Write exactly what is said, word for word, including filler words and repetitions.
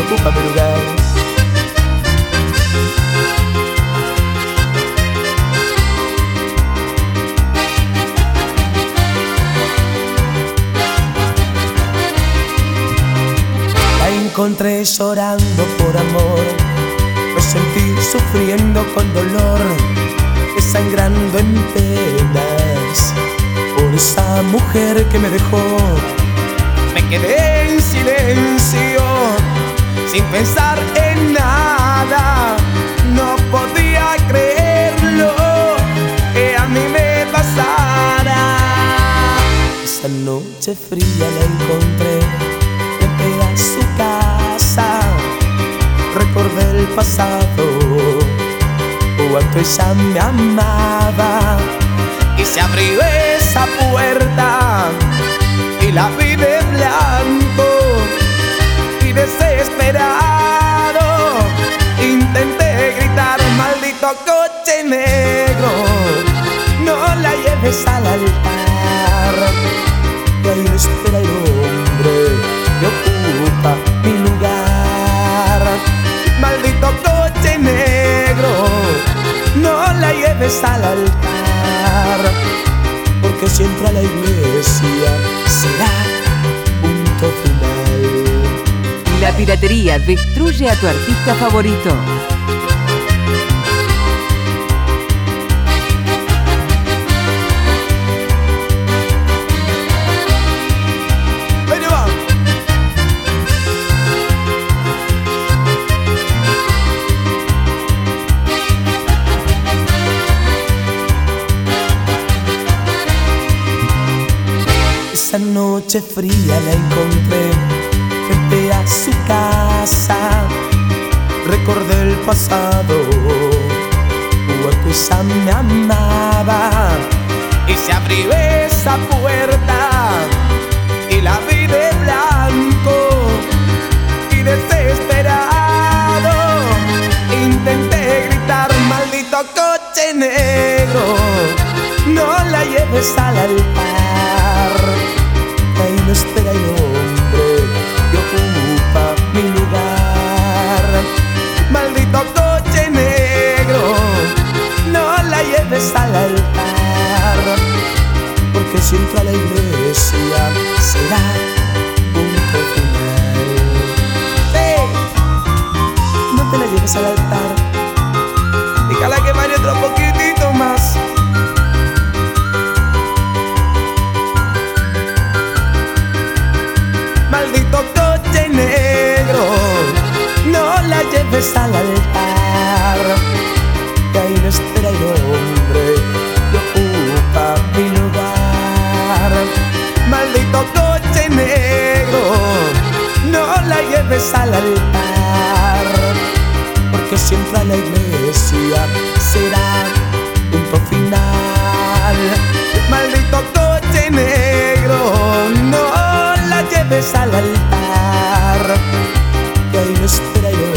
ocupa mi lugar. La encontré llorando por amor, me sentí sufriendo con dolor, desangrando en penas por esa mujer que me dejó. Me quedé en silencio, sin pensar en nada. No podía creerlo, que a mí me pasara. Esa noche fría la encontré, entré a su casa. Recordé el pasado, cuando ella me amaba. Y se abrió esa puerta y la vi de blanco, y desesperado intenté gritar: maldito coche negro, no la lleves al altar, que ahí no espera el hombre que ocupa mi lugar. Maldito coche negro, no la lleves al altar, porque si entra a la iglesia será punto final. La piratería destruye a tu artista favorito. Esa noche fría la encontré frente a su casa. Recordé el pasado, cuando ella me amaba. Y se abrió esa puerta y la vi de blanco, y desesperado intenté gritar: maldito coche negro, no la lleves al altar, ahí no espera el hombre que ocupa mi lugar. Maldito coche negro, no la lleves al altar, porque si entra a la iglesia será punto final. ¡Hey! No te la lleves al altar, dígala que vaya otro poquitito más. Maldito coche negro, no la lleves al altar, que ahí no espera el hombre que ocupa mi lugar. Maldito coche negro, no la lleves al altar, porque si entra a la iglesia será punto final. Maldito coche negro, no la lleves al altar, que ahí no espera el